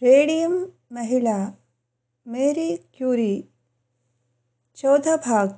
Radium महिला Marie Curie. चौथा भाग।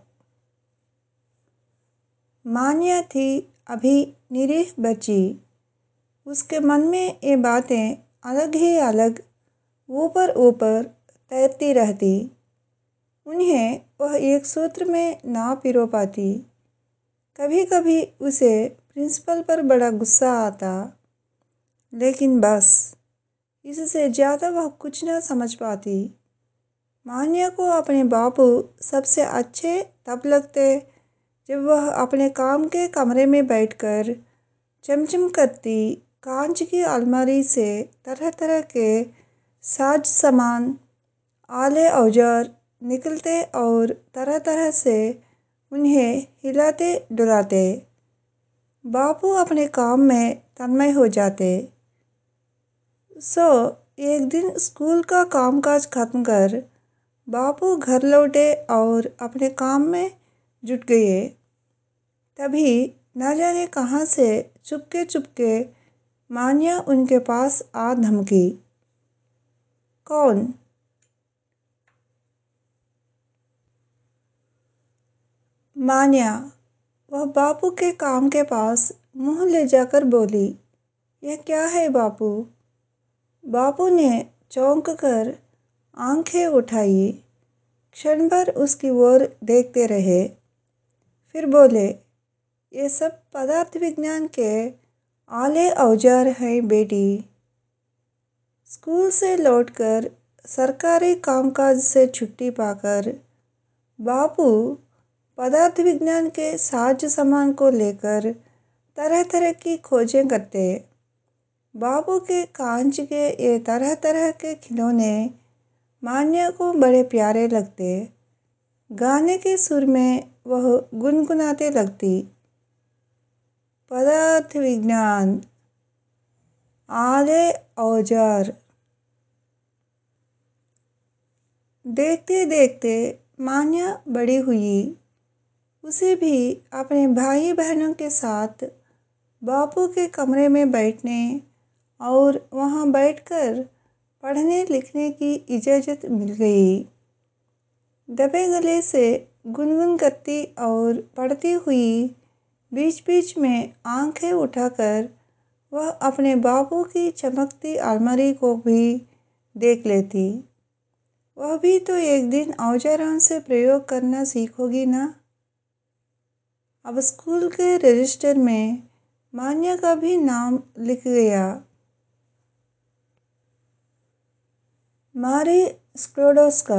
मान्या थी अभी निरीह बच्ची। उसके मन में ये बातें अलग ही अलग ऊपर ऊपर तैरती रहती। उन्हें वह एक सूत्र में ना पिरो पाती। कभी कभी उसे प्रिंसिपल पर बड़ा गुस्सा आता, लेकिन बस इससे ज़्यादा वह कुछ न समझ पाती। मान्या को अपने बापू सबसे अच्छे तब लगते जब वह अपने काम के कमरे में बैठकर चमचम करती कांच की अलमारी से तरह तरह के साज सामान, आले औजार निकलते और तरह तरह से उन्हें हिलाते डुलाते। बापू अपने काम में तन्मय हो जाते। एक दिन स्कूल का कामकाज खत्म कर बापू घर लौटे और अपने काम में जुट गए। तभी न जाने कहाँ से चुपके चुपके मान्या उनके पास आ धमकी। कौन? मान्या वह बापू के काम के पास मुंह ले जाकर बोली, यह क्या है बापू? बापू ने चौंक कर आंखें उठाई, क्षण भर उसकी ओर देखते रहे, फिर बोले, ये सब पदार्थ विज्ञान के आले औजार हैं बेटी। स्कूल से लौटकर सरकारी कामकाज से छुट्टी पाकर बापू पदार्थ विज्ञान के साज सामान को लेकर तरह तरह की खोजें करते। बापू के कांच के ये तरह तरह के खिलौने मान्या को बड़े प्यारे लगते। गाने के सुर में वह गुनगुनाते लगती, पदार्थ विज्ञान, आले औजार। देखते देखते मान्या बड़ी हुई। उसे भी अपने भाई बहनों के साथ बापू के कमरे में बैठने और वहाँ बैठकर पढ़ने लिखने की इजाज़त मिल गई। दबे गले से गुनगुन करती और पढ़ती हुई बीच बीच में आंखें उठाकर वह अपने बापू की चमकती अलमारी को भी देख लेती। वह भी तो एक दिन औजारों से प्रयोग करना सीखोगी ना। अब स्कूल के रजिस्टर में मान्या का भी नाम लिख गया। मारी स्क्लोडोस्का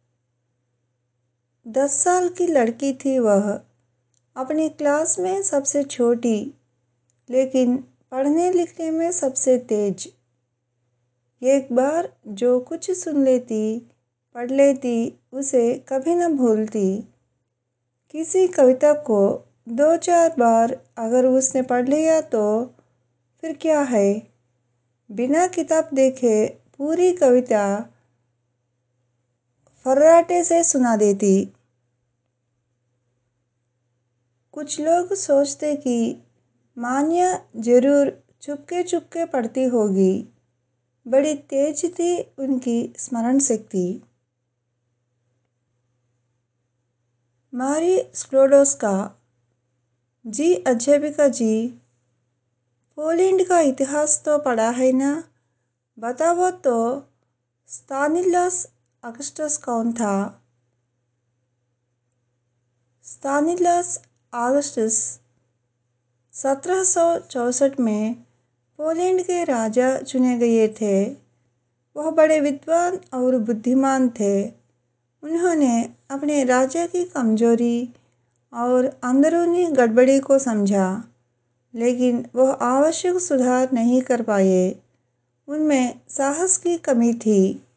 10 साल की लड़की थी वह, अपनी क्लास में सबसे छोटी, लेकिन पढ़ने लिखने में सबसे तेज। एक बार जो कुछ सुन लेती, पढ़ लेती, उसे कभी न भूलती। किसी कविता को 2-4 बार अगर उसने पढ़ लिया तो फिर क्या है, बिना किताब देखे पूरी कविता फर्राटे से सुना देती। कुछ लोग सोचते कि मान्या जरूर चुपके चुपके पढ़ती होगी, बड़ी तेज थी उनकी स्मरण शक्ति। मारी स्क्लोडोस्का जी, अध्यापिका जी, पोलैंड का इतिहास तो पढ़ा है ना, बताओ तो स्तानिस्लास अगस्टस कौन था? स्तानिस्लास अगस्टस 1764 में पोलैंड के राजा चुने गए थे। वह बड़े विद्वान और बुद्धिमान थे। उन्होंने अपने राज्य की कमजोरी और अंदरूनी गड़बड़ी को समझा, लेकिन वह आवश्यक सुधार नहीं कर पाए। उनमें साहस की कमी थी।